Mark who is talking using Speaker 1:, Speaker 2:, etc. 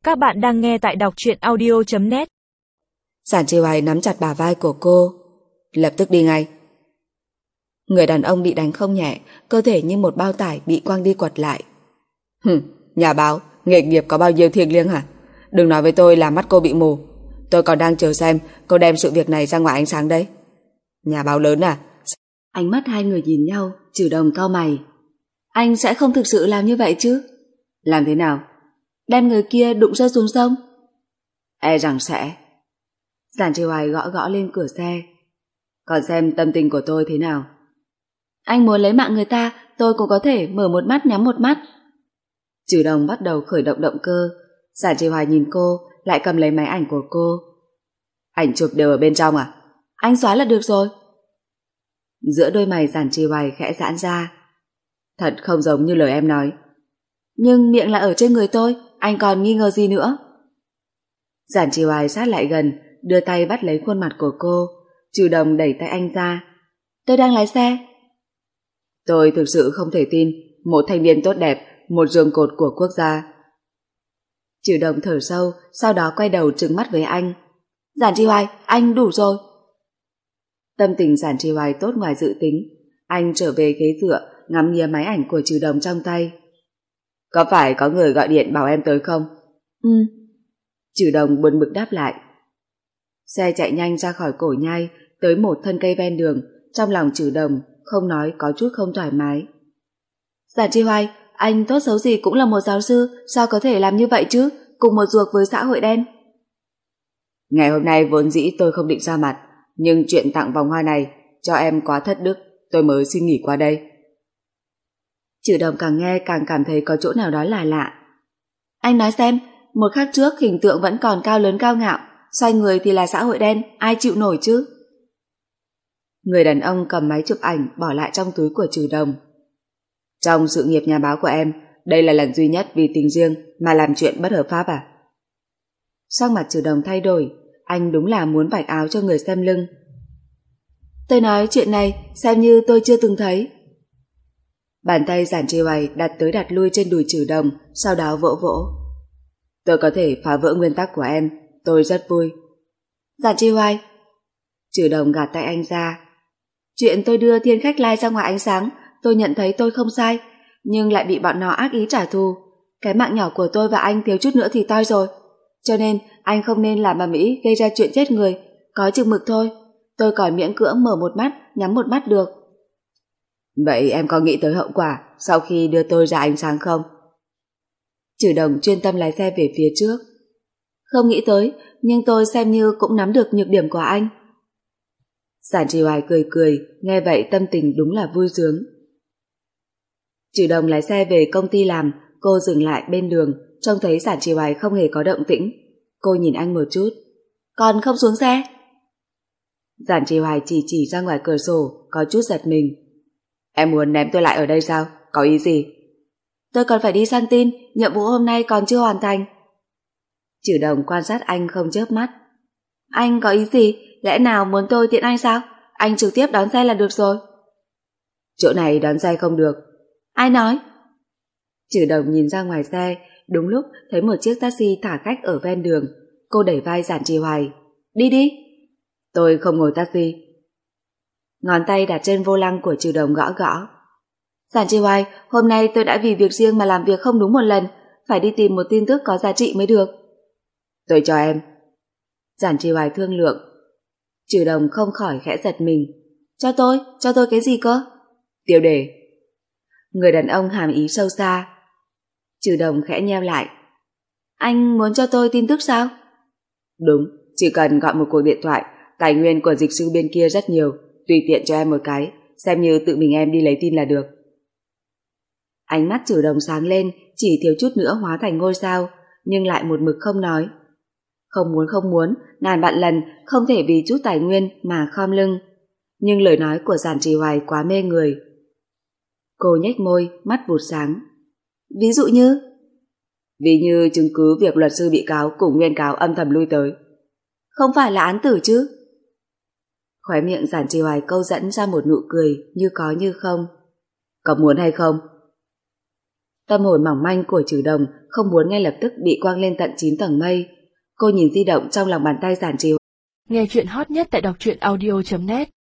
Speaker 1: Các bạn đang nghe tại đọc truyện audio.net.
Speaker 2: Giản Chi Hoài nắm chặt bả vai của cô. Lập tức đi ngay. Người đàn ông bị đánh không nhẹ, cơ thể như một bao tải bị quăng đi quật lại. Nhà báo, nghề nghiệp có bao nhiêu thiêng liêng hả? Đừng nói với tôi là mắt cô bị mù. Tôi còn đang chờ xem cô đem sự việc này ra ngoài ánh sáng đấy. Nhà báo lớn à? Ánh mắt hai người nhìn nhau, Trừ Đồng cau mày. Anh sẽ không thực sự làm như vậy chứ? Làm thế nào? Đem người kia đụng rơi xuống sông? E rằng sẽ. Giản Chi Hoài gõ gõ lên cửa xe. Còn xem tâm tình của tôi thế nào? Anh muốn lấy mạng người ta, tôi cũng có thể mở một mắt nhắm một mắt. Trừ Đồng bắt đầu khởi động động cơ. Giản Chi Hoài nhìn cô, lại cầm lấy máy ảnh của cô. Ảnh chụp đều ở bên trong à? Anh xóa là được rồi. Giữa đôi mày Giản Chi Hoài khẽ giãn ra. Thật không giống như lời em nói. Nhưng miệng là ở trên người tôi, anh còn nghi ngờ gì nữa? Giản Chi Hoài sát lại gần, đưa tay bắt lấy khuôn mặt của cô. Trừ Đồng đẩy tay anh ra. Tôi đang lái xe. Tôi thực sự không thể tin một thanh niên tốt đẹp, một giường cột của quốc gia. Trừ Đồng thở sâu, sau đó quay đầu trừng mắt với anh. Giản Chi Hoài, anh đủ rồi. Tâm tình Giản Chi Hoài tốt ngoài dự tính. Anh trở về ghế dựa, ngắm nghía máy ảnh của Trừ Đồng trong tay. Có phải có người gọi điện bảo em tới không? Trừ Đồng buồn bực đáp lại. Xe chạy nhanh ra khỏi cổ nhai, tới một thân cây ven đường. Trong lòng Trừ Đồng không nói có chút không thoải mái. Giản Chi Hoài, anh tốt xấu gì cũng là một giáo sư, sao có thể làm như vậy chứ? Cùng một ruột với xã hội đen. Ngày hôm nay vốn dĩ tôi không định ra mặt, nhưng chuyện tặng vòng hoa này cho em quá thất đức, tôi mới xin nghỉ qua đây. Trừ Đồng càng nghe càng cảm thấy có chỗ nào đó là lạ. Anh nói xem, một khắc trước hình tượng vẫn còn cao lớn cao ngạo, xoay người thì là xã hội đen, ai chịu nổi chứ? Người đàn ông cầm máy chụp ảnh bỏ lại trong túi của Trừ Đồng. Trong sự nghiệp nhà báo của em, đây là lần duy nhất vì tình riêng mà làm chuyện bất hợp pháp à? Sắc mặt Trừ Đồng thay đổi, anh đúng là muốn vạch áo cho người xem lưng. Tôi nói chuyện này xem như tôi chưa từng thấy. Bàn tay Giản Chi Hoài đặt tới đặt lui trên đùi Trừ Đồng, sau đó vỗ vỗ. Tôi có thể phá vỡ nguyên tắc của em, tôi rất vui. Giản Chi Hoài. Trừ Đồng gạt tay anh ra. Chuyện tôi đưa Thiên Khách Lai ra ngoài ánh sáng, tôi nhận thấy tôi không sai, nhưng lại bị bọn nó ác ý trả thù. Cái mạng nhỏ của tôi và anh thiếu chút nữa thì toi rồi. Cho nên anh không nên làm ầm ĩ gây ra chuyện chết người, có chừng mực thôi. Tôi còn miễn cưỡng mở một mắt, nhắm một mắt được. Vậy em có nghĩ tới hậu quả sau khi đưa tôi ra ánh sáng không? Trừ Đồng chuyên tâm lái xe về phía trước. Không nghĩ tới, nhưng tôi xem như cũng nắm được nhược điểm của anh. Giản Chi Hoài cười cười, nghe vậy tâm tình đúng là vui sướng. Trừ Đồng lái xe về công ty làm, cô dừng lại bên đường, trông thấy Giản Chi Hoài không hề có động tĩnh. Cô nhìn anh một chút. Còn không xuống xe? Giản Chi Hoài chỉ ra ngoài cửa sổ, có chút giật mình. Em muốn ném tôi lại ở đây sao? Có ý gì? Tôi còn phải đi săn tin, nhiệm vụ hôm nay còn chưa hoàn thành. Trừ Đồng quan sát anh không chớp mắt. Anh có ý gì? Lẽ nào muốn tôi tiện anh sao? Anh trực tiếp đón xe là được rồi. Chỗ này đón xe không được. Ai nói? Trừ Đồng nhìn ra ngoài xe, đúng lúc thấy một chiếc taxi thả khách ở ven đường. Cô đẩy vai Giản Chi Hoài. Đi đi. Tôi không ngồi taxi. Ngón tay đặt trên vô lăng của Trừ Đồng gõ gõ. Giản Chi Hoài, hôm nay tôi đã vì việc riêng mà làm việc không đúng một lần, phải đi tìm một tin tức có giá trị mới được. Tôi cho em. Giản Chi Hoài thương lượng. Trừ Đồng không khỏi khẽ giật mình. Cho tôi cái gì cơ? Tiêu đề. Người đàn ông hàm ý sâu xa. Trừ Đồng khẽ nheo lại. Anh muốn cho tôi tin tức sao? Đúng, chỉ cần gọi một cuộc điện thoại, tài nguyên của dịch sư bên kia rất nhiều, tùy tiện cho em một cái, xem như tự mình em đi lấy tin là được. Ánh mắt Trừ Đồng sáng lên, chỉ thiếu chút nữa hóa thành ngôi sao, nhưng lại một mực không nói. Không muốn, ngàn vạn lần không thể vì chút tài nguyên mà khom lưng. Nhưng lời nói của Giản Chi Hoài quá mê người. Cô nhếch môi, mắt vụt sáng. Ví dụ như? Ví như chứng cứ việc luật sư bị cáo cùng nguyên cáo âm thầm lui tới. Không phải là án tử chứ? Khóe miệng Giản Chi Hoài câu dẫn ra một nụ cười như có như không. Có muốn hay không? Tâm hồn mỏng manh của Trừ Đồng không muốn ngay lập tức bị quăng lên tận 9 tầng mây. Cô nhìn di động trong lòng bàn tay Giản Trì.
Speaker 1: Nghe chuyện hot nhất tại đọc truyện audio.net